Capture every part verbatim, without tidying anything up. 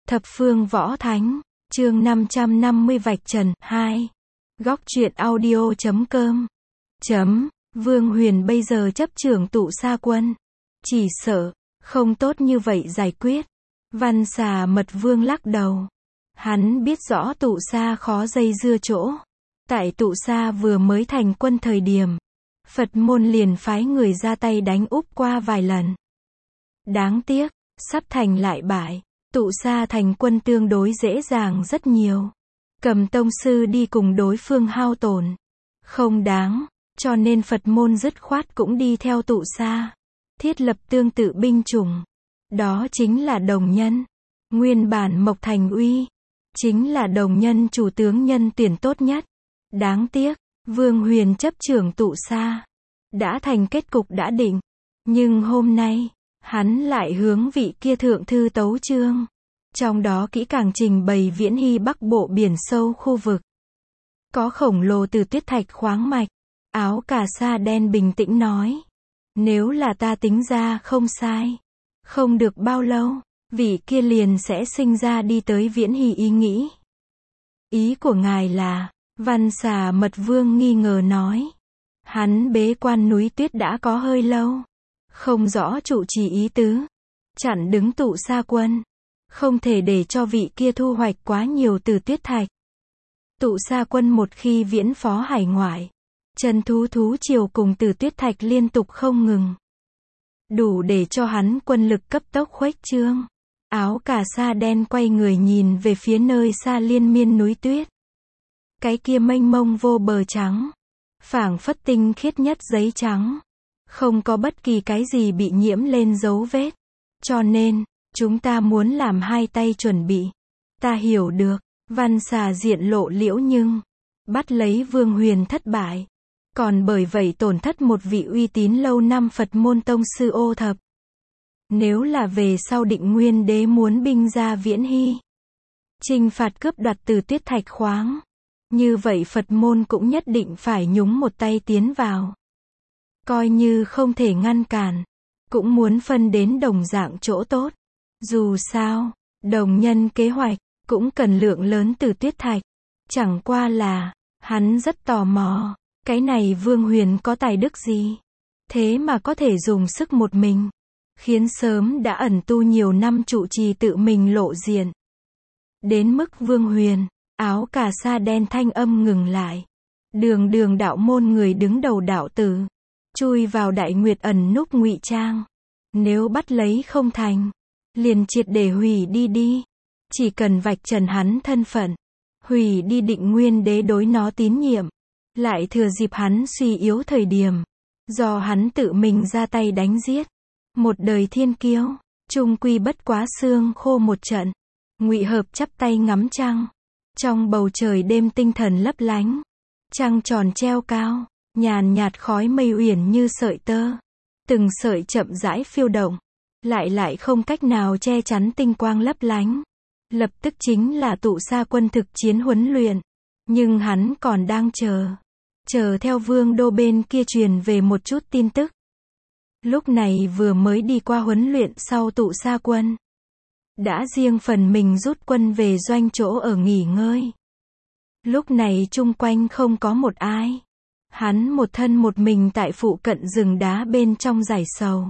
Thập phương võ thánh, chương năm trăm năm mươi vạch trần, hai. Góc truyện audio chấm com. Chấm, Vương Huyền bây giờ chấp trưởng tụ sa quân. Chỉ sợ, không tốt như vậy giải quyết. Văn Xà Mật Vương lắc đầu. Hắn biết rõ tụ sa khó dây dưa chỗ. Tại tụ sa vừa mới thành quân thời điểm, Phật môn liền phái người ra tay đánh úp qua vài lần. Đáng tiếc, sắp thành lại bại. Tụ sa thành quân tương đối dễ dàng rất nhiều. Cầm tông sư đi cùng đối phương hao tổn. Không đáng, cho nên Phật môn dứt khoát cũng đi theo tụ sa. Thiết lập tương tự binh chủng. Đó chính là đồng nhân. Nguyên bản Mộc Thành Uy. Chính là đồng nhân chủ tướng nhân tuyển tốt nhất. Đáng tiếc, Vương Huyền chấp trưởng tụ sa. Đã thành kết cục đã định. Nhưng hôm nay, hắn lại hướng vị kia thượng thư tấu chương. Trong đó kỹ càng trình bày Viễn Hy Bắc Bộ biển sâu khu vực. Có khổng lồ từ tuyết thạch khoáng mạch. Áo cà sa đen bình tĩnh nói. Nếu là ta tính ra không sai. Không được bao lâu, vị kia liền sẽ sinh ra đi tới Viễn Hy ý nghĩ. Ý của ngài là, Văn Xà Mật Vương nghi ngờ nói. Hắn bế quan núi tuyết đã có hơi lâu. Không rõ trụ trì ý tứ. Chặn đứng tụ sa quân. Không thể để cho vị kia thu hoạch quá nhiều từ tuyết thạch. Tụ sa quân một khi viễn phó hải ngoại. Chân thú thú triều cùng từ tuyết thạch liên tục không ngừng. Đủ để cho hắn quân lực cấp tốc khuếch trương. Áo cà sa đen quay người nhìn về phía nơi xa liên miên núi tuyết. Cái kia mênh mông vô bờ trắng. Phảng phất tinh khiết nhất giấy trắng. Không có bất kỳ cái gì bị nhiễm lên dấu vết. Cho nên, chúng ta muốn làm hai tay chuẩn bị. Ta hiểu được, Văn Xà diện lộ liễu nhưng, bắt lấy Vương Huyền thất bại. Còn bởi vậy tổn thất một vị uy tín lâu năm Phật môn tông sư ô thập. Nếu là về sau Định Nguyên Đế muốn binh ra Viễn Hy. Trinh phạt cướp đoạt từ tuyết thạch khoáng. Như vậy Phật môn cũng nhất định phải nhúng một tay tiến vào. Coi như không thể ngăn cản. Cũng muốn phân đến đồng dạng chỗ tốt. Dù sao, đồng nhân kế hoạch, cũng cần lượng lớn từ tuyết thạch. Chẳng qua là, hắn rất tò mò, cái này Vương Huyền có tài đức gì? Thế mà có thể dùng sức một mình. Khiến sớm đã ẩn tu nhiều năm trụ trì tự mình lộ diện. Đến mức Vương Huyền, áo cà sa đen thanh âm ngừng lại. Đường đường đạo môn người đứng đầu đạo tử. Chui vào Đại Nguyệt ẩn núp ngụy trang. Nếu bắt lấy không thành. Liền triệt để hủy đi đi. Chỉ cần vạch trần hắn thân phận. Hủy đi Định Nguyên Đế đối nó tín nhiệm. Lại thừa dịp hắn suy yếu thời điểm. Do hắn tự mình ra tay đánh giết. Một đời thiên kiêu. Trung quy bất quá xương khô một trận. Ngụy Hợp chắp tay ngắm trăng. Trong bầu trời đêm tinh thần lấp lánh. Trăng tròn treo cao. Nhàn nhạt khói mây uyển như sợi tơ. Từng sợi chậm rãi phiêu động. Lại lại không cách nào che chắn tinh quang lấp lánh. Lập tức chính là tụ sa quân thực chiến huấn luyện. Nhưng hắn còn đang chờ. Chờ theo vương đô bên kia truyền về một chút tin tức. Lúc này vừa mới đi qua huấn luyện sau tụ sa quân. Đã riêng phần mình rút quân về doanh chỗ ở nghỉ ngơi. Lúc này chung quanh không có một ai. Hắn một thân một mình tại phụ cận rừng đá bên trong giải sầu.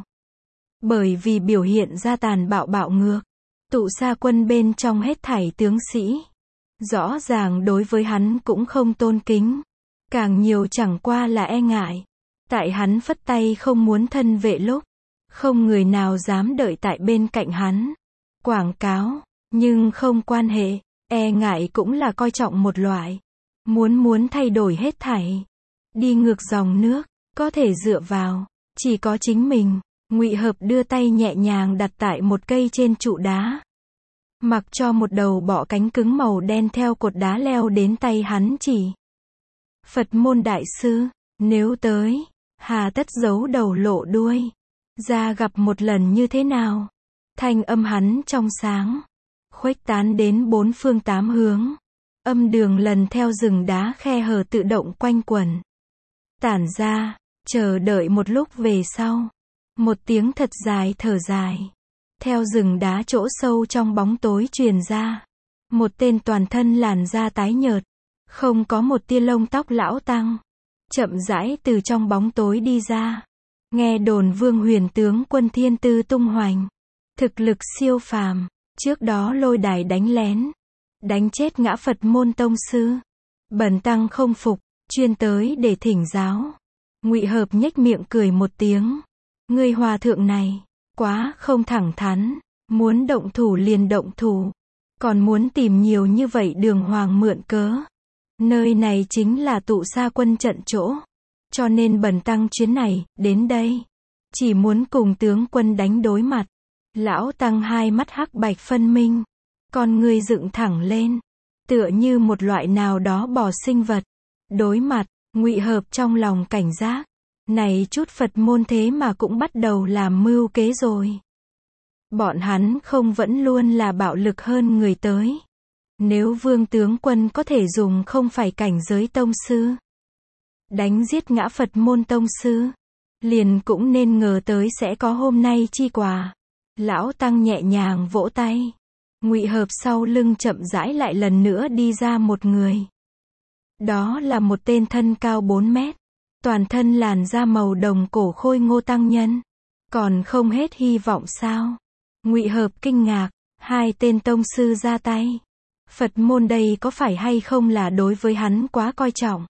Bởi vì biểu hiện ra tàn bạo bạo ngược. Tụ sa quân bên trong hết thảy tướng sĩ. Rõ ràng đối với hắn cũng không tôn kính. Càng nhiều chẳng qua là e ngại. Tại hắn phất tay không muốn thân vệ lúc. Không người nào dám đợi tại bên cạnh hắn. Quảng cáo. Nhưng không quan hệ. E ngại cũng là coi trọng một loại. Muốn muốn thay đổi hết thảy. Đi ngược dòng nước. Có thể dựa vào. Chỉ có chính mình. Ngụy Hợp đưa tay nhẹ nhàng đặt tại một cây trên trụ đá. Mặc cho một đầu bọ cánh cứng màu đen theo cột đá leo đến tay hắn chỉ. Phật môn đại sư, nếu tới, hà tất giấu đầu lộ đuôi. Ra gặp một lần như thế nào? Thanh âm hắn trong sáng. Khuếch tán đến bốn phương tám hướng. Âm đường lần theo rừng đá khe hở tự động quanh quẩn. Tản ra, chờ đợi một lúc về sau. Một tiếng thật dài thở dài. Theo rừng đá chỗ sâu trong bóng tối truyền ra. Một tên toàn thân làn da tái nhợt. Không có một tia lông tóc lão tăng. Chậm rãi từ trong bóng tối đi ra. Nghe đồn Vương Huyền tướng quân thiên tư tung hoành. Thực lực siêu phàm. Trước đó lôi đài đánh lén. Đánh chết ngã Phật môn tông sư. Bần tăng không phục. Chuyên tới để thỉnh giáo. Ngụy Hợp nhếch miệng cười một tiếng. Ngươi hòa thượng này. Quá không thẳng thắn. Muốn động thủ liền động thủ. Còn muốn tìm nhiều như vậy đường hoàng mượn cớ. Nơi này chính là tụ sa quân trận chỗ. Cho nên bần tăng chuyến này, đến đây. Chỉ muốn cùng tướng quân đánh đối mặt. Lão tăng hai mắt hắc bạch phân minh. Con ngươi dựng thẳng lên. Tựa như một loại nào đó bò sinh vật. Đối mặt, Ngụy Hợp trong lòng cảnh giác. Này chút Phật môn thế mà cũng bắt đầu làm mưu kế rồi. Bọn hắn không vẫn luôn là bạo lực hơn người tới. Nếu Vương tướng quân có thể dùng không phải cảnh giới tông sư. Đánh giết ngã Phật môn tông sư. Liền cũng nên ngờ tới sẽ có hôm nay chi quả. Lão tăng nhẹ nhàng vỗ tay. Ngụy Hợp sau lưng chậm rãi lại lần nữa đi ra một người. Đó là một tên thân cao bốn mét. Toàn thân làn da màu đồng cổ khôi ngô tăng nhân. Còn không hết hy vọng sao? Ngụy Hợp kinh ngạc. Hai tên tông sư ra tay. Phật môn đây có phải hay không là đối với hắn quá coi trọng.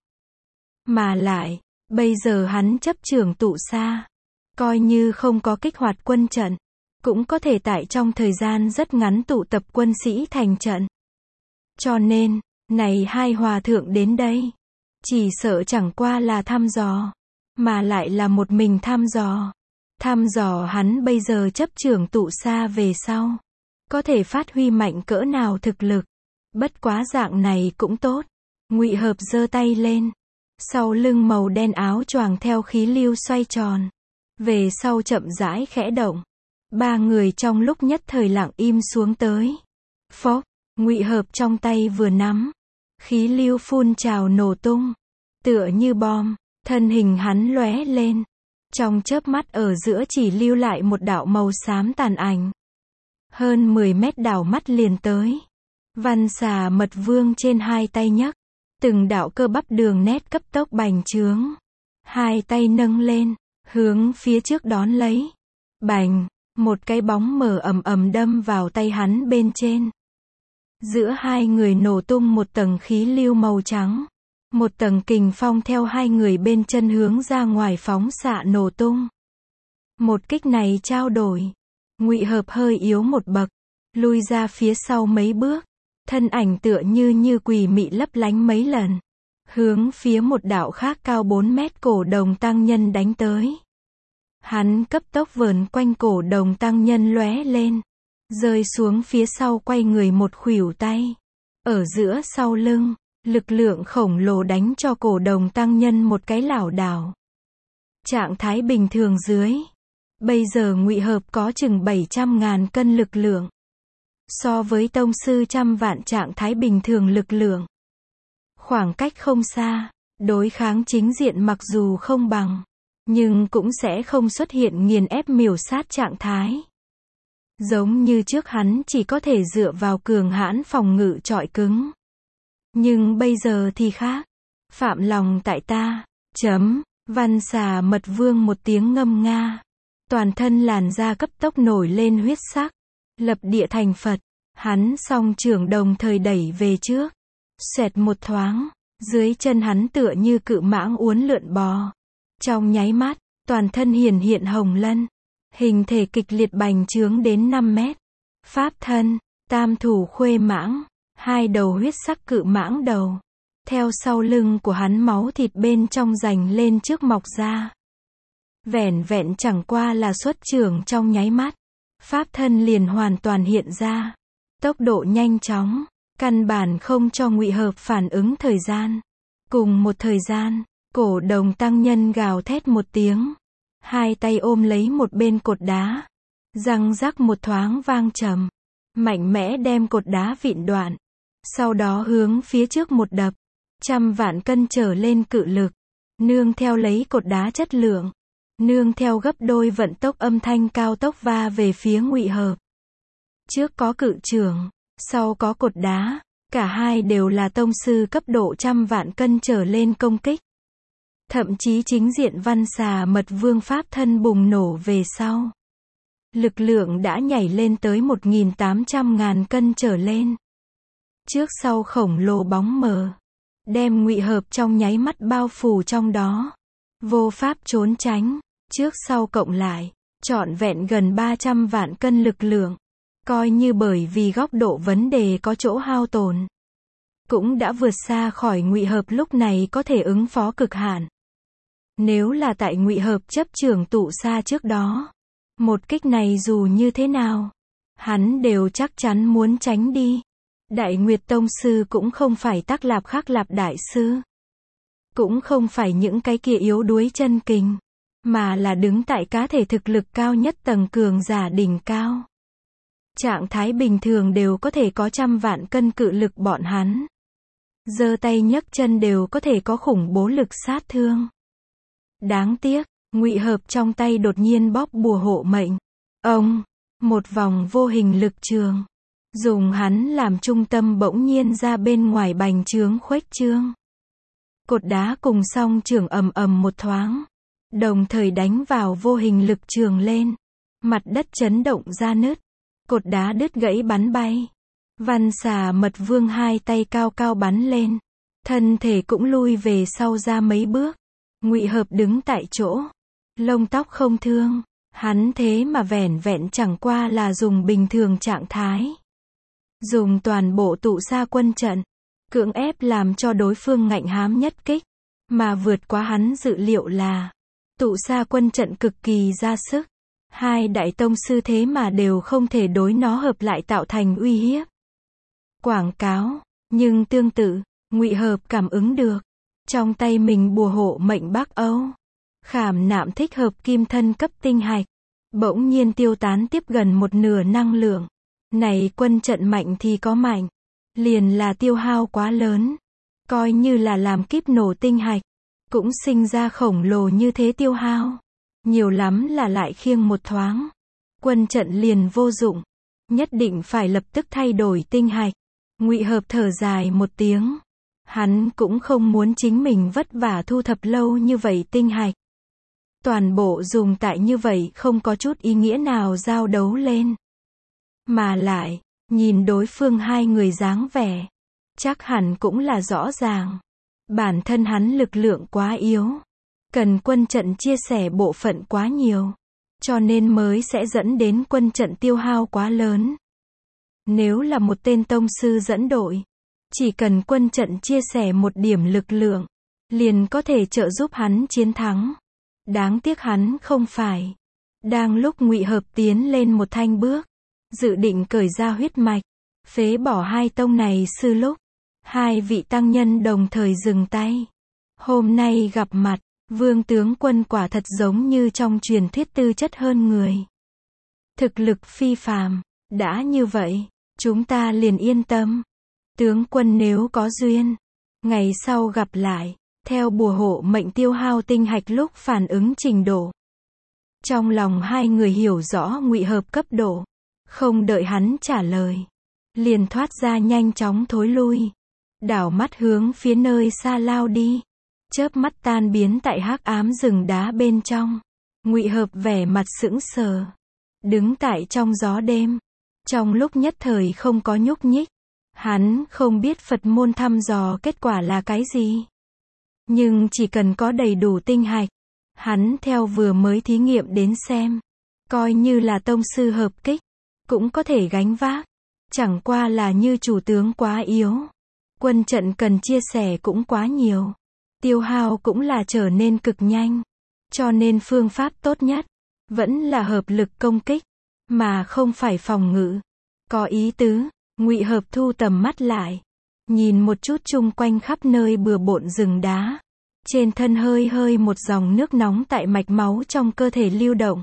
Mà lại, bây giờ hắn chấp trưởng tụ sa. Coi như không có kích hoạt quân trận. Cũng có thể tại trong thời gian rất ngắn tụ tập quân sĩ thành trận. Cho nên, này hai hòa thượng đến đây. Chỉ sợ chẳng qua là thăm dò. Mà lại là một mình thăm dò. Thăm dò hắn bây giờ chấp trưởng tụ sa về sau. Có thể phát huy mạnh cỡ nào thực lực. Bất quá dạng này cũng tốt. Ngụy Hợp giơ tay lên. Sau lưng màu đen áo choàng theo khí lưu xoay tròn. Về sau chậm rãi khẽ động. Ba người trong lúc nhất thời lặng im xuống tới. Phốc, Ngụy Hợp trong tay vừa nắm. Khí lưu phun trào nổ tung. Tựa như bom, thân hình hắn lóe lên. Trong chớp mắt ở giữa chỉ lưu lại một đạo màu xám tàn ảnh. Hơn mười mét đảo mắt liền tới. Văn Xà Mật Vương trên hai tay nhấc. Từng đạo cơ bắp đường nét cấp tốc bành trướng. Hai tay nâng lên, hướng phía trước đón lấy. Bành, một cái bóng mờ ầm ầm đâm vào tay hắn bên trên. Giữa hai người nổ tung một tầng khí lưu màu trắng. Một tầng kình phong theo hai người bên chân hướng ra ngoài phóng xạ nổ tung. Một kích này trao đổi. Ngụy Hợp hơi yếu một bậc. Lui ra phía sau mấy bước. Thân ảnh tựa như như quỷ mị lấp lánh mấy lần. Hướng phía một đạo khác cao bốn mét cổ đồng tăng nhân đánh tới. Hắn cấp tốc vờn quanh cổ đồng tăng nhân lóe lên. Rơi xuống phía sau quay người một khuỷu tay. Ở giữa sau lưng. Lực lượng khổng lồ đánh cho cổ đồng tăng nhân một cái lảo đảo. Trạng thái bình thường dưới. Bây giờ Ngụy Hợp có chừng bảy trăm ngàn cân lực lượng. So với tông sư trăm vạn trạng thái bình thường lực lượng. Khoảng cách không xa. Đối kháng chính diện mặc dù không bằng. Nhưng cũng sẽ không xuất hiện nghiền ép miểu sát trạng thái. Giống như trước hắn chỉ có thể dựa vào cường hãn phòng ngự trọi cứng. Nhưng bây giờ thì khác. Phạm lòng tại ta. Chấm. Văn Xà Mật Vương một tiếng ngâm nga. Toàn thân làn da cấp tốc nổi lên huyết sắc. Lập địa thành Phật. Hắn song trưởng đồng thời đẩy về trước. Xoẹt một thoáng. Dưới chân hắn tựa như cự mãng uốn lượn bò. Trong nháy mắt, toàn thân hiển hiện hồng lân. Hình thể kịch liệt bành trướng đến năm mét. Pháp thân, tam thủ khuê mãng. Hai đầu huyết sắc cự mãng đầu. Theo sau lưng của hắn máu thịt bên trong rành lên trước mọc ra. Vẻn vẹn chẳng qua là xuất trưởng trong nháy mắt. Pháp thân liền hoàn toàn hiện ra. Tốc độ nhanh chóng. Căn bản không cho Ngụy Hợp phản ứng thời gian. Cùng một thời gian, cổ đồng tăng nhân gào thét một tiếng. Hai tay ôm lấy một bên cột đá. Răng rắc một thoáng vang trầm. Mạnh mẽ đem cột đá vịn đoạn. Sau đó hướng phía trước một đập. Trăm vạn cân trở lên cự lực. Nương theo lấy cột đá chất lượng. Nương theo gấp đôi vận tốc âm thanh cao tốc va về phía Ngụy Hợp. Trước có cự trường, sau có cột đá, cả hai đều là tông sư cấp độ trăm vạn cân trở lên công kích. Thậm chí chính diện văn xà mật vương pháp thân bùng nổ về sau. Lực lượng đã nhảy lên tới một nghìn tám trăm ngàn cân trở lên. Trước sau khổng lồ bóng mờ, đem Ngụy Hợp trong nháy mắt bao phủ trong đó. Vô pháp trốn tránh, trước sau cộng lại, trọn vẹn gần ba trăm vạn cân lực lượng. Coi như bởi vì góc độ vấn đề có chỗ hao tổn, cũng đã vượt xa khỏi Ngụy Hợp lúc này có thể ứng phó cực hạn. Nếu là tại Ngụy Hợp chấp trưởng tụ sa trước đó, một kích này dù như thế nào, hắn đều chắc chắn muốn tránh đi. Đại Nguyệt Tông Sư cũng không phải Tắc Lạp Khắc Lạp Đại Sư, cũng không phải những cái kia yếu đuối chân kình, mà là đứng tại cá thể thực lực cao nhất tầng cường giả đỉnh cao. Trạng thái bình thường đều có thể có trăm vạn cân cự lực bọn hắn. Giơ tay nhấc chân đều có thể có khủng bố lực sát thương. Đáng tiếc, Ngụy Hợp trong tay đột nhiên bóp bùa hộ mệnh. Ông, một vòng vô hình lực trường, dùng hắn làm trung tâm bỗng nhiên ra bên ngoài bành trướng khuếch trương. Cột đá cùng song trường ầm ầm một thoáng, đồng thời đánh vào vô hình lực trường lên. Mặt đất chấn động ra nứt, cột đá đứt gãy bắn bay. Văn xà mật vương hai tay cao cao bắn lên, thân thể cũng lui về sau ra mấy bước. Ngụy Hợp đứng tại chỗ, lông tóc không thương, hắn thế mà vẻn vẹn chẳng qua là dùng bình thường trạng thái. Dùng toàn bộ tụ sa quân trận, cưỡng ép làm cho đối phương ngạnh hám nhất kích, mà vượt quá hắn dự liệu là, tụ sa quân trận cực kỳ ra sức. Hai đại tông sư thế mà đều không thể đối nó hợp lại tạo thành uy hiếp. Quảng cáo, nhưng tương tự, Ngụy Hợp cảm ứng được, trong tay mình bùa hộ mệnh Bắc Âu, khảm nạm thích hợp kim thân cấp tinh hạch, bỗng nhiên tiêu tán tiếp gần một nửa năng lượng. Này quân trận mạnh thì có mạnh, liền là tiêu hao quá lớn, coi như là làm kíp nổ tinh hạch, cũng sinh ra khổng lồ như thế tiêu hao. Nhiều lắm là lại khiêng một thoáng, quân trận liền vô dụng, nhất định phải lập tức thay đổi tinh hạch. Ngụy Hợp thở dài một tiếng, hắn cũng không muốn chính mình vất vả thu thập lâu như vậy tinh hạch, toàn bộ dùng tại như vậy không có chút ý nghĩa nào giao đấu lên. Mà lại, nhìn đối phương hai người dáng vẻ, chắc hẳn cũng là rõ ràng, bản thân hắn lực lượng quá yếu, cần quân trận chia sẻ bộ phận quá nhiều, cho nên mới sẽ dẫn đến quân trận tiêu hao quá lớn. Nếu là một tên tông sư dẫn đội, chỉ cần quân trận chia sẻ một điểm lực lượng, liền có thể trợ giúp hắn chiến thắng. Đáng tiếc hắn không phải. Đang lúc Ngụy Hợp tiến lên một thanh bước, dự định cởi ra huyết mạch, phế bỏ hai tông này sư lúc, hai vị tăng nhân đồng thời dừng tay. Hôm nay gặp mặt, Vương tướng quân quả thật giống như trong truyền thuyết tư chất hơn người. Thực lực phi phàm, đã như vậy, chúng ta liền yên tâm. Tướng quân nếu có duyên, ngày sau gặp lại, theo bùa hộ mệnh tiêu hao tinh hạch lúc phản ứng trình độ. Trong lòng hai người hiểu rõ Ngụy Hợp cấp độ, không đợi hắn trả lời, liền thoát ra nhanh chóng thối lui, đảo mắt hướng phía nơi xa lao đi, chớp mắt tan biến tại hắc ám rừng đá bên trong. Ngụy Hợp vẻ mặt sững sờ, đứng tại trong gió đêm, trong lúc nhất thời không có nhúc nhích. Hắn không biết Phật môn thăm dò kết quả là cái gì, nhưng chỉ cần có đầy đủ tinh hạch, hắn theo vừa mới thí nghiệm đến xem, coi như là tông sư hợp kích, cũng có thể gánh vác. Chẳng qua là như chủ tướng quá yếu, quân trận cần chia sẻ cũng quá nhiều, tiêu hao cũng là trở nên cực nhanh, cho nên phương pháp tốt nhất vẫn là hợp lực công kích, mà không phải phòng ngự. Có ý tứ. Ngụy Hợp thu tầm mắt lại, nhìn một chút chung quanh khắp nơi bừa bộn rừng đá, trên thân hơi hơi một dòng nước nóng tại mạch máu trong cơ thể lưu động.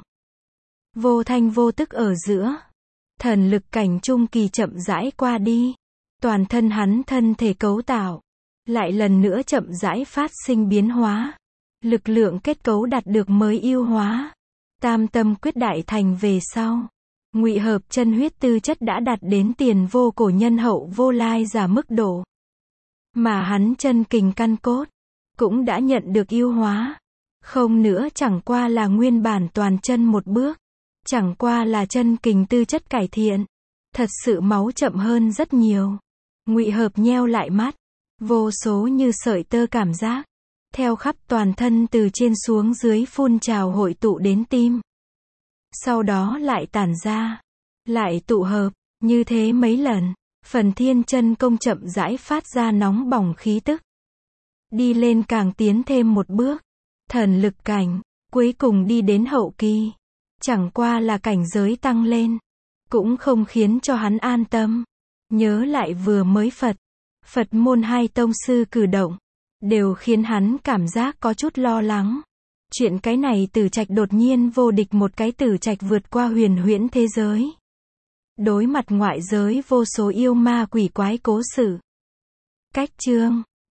Vô thanh vô tức ở giữa, thần lực cảnh trung kỳ chậm rãi qua đi, toàn thân hắn thân thể cấu tạo lại lần nữa chậm rãi phát sinh biến hóa, lực lượng kết cấu đạt được mới ưu hóa. Tam tâm quyết đại thành về sau, Ngụy hợp chân huyết tư chất đã đạt đến tiền vô cổ nhân hậu vô lai giả mức độ. Mà hắn chân kình căn cốt cũng đã nhận được ưu hóa. Không nữa chẳng qua là nguyên bản toàn chân một bước. Chẳng qua là chân kình tư chất cải thiện. Thật sự máu chậm hơn rất nhiều. Ngụy hợp nheo lại mắt. Vô số như sợi tơ cảm giác. Theo khắp toàn thân từ trên xuống dưới phun trào hội tụ đến tim. Sau đó lại tản ra. Lại tụ hợp. Như thế mấy lần. Phần thiên chân công chậm rãi phát ra nóng bỏng khí tức. Đi lên càng tiến thêm một bước. Thần lực cảnh. Cuối cùng đi đến hậu kỳ. Chẳng qua là cảnh giới tăng lên. Cũng không khiến cho hắn an tâm. Nhớ lại vừa mới Phật. Phật môn hai tông sư cử động. Đều khiến hắn cảm giác có chút lo lắng. Chuyện cái này Tử Trạch đột nhiên vô địch một cái Tử Trạch vượt qua huyền huyễn thế giới. Đối mặt ngoại giới vô số yêu ma quỷ quái cố xử. Cách chương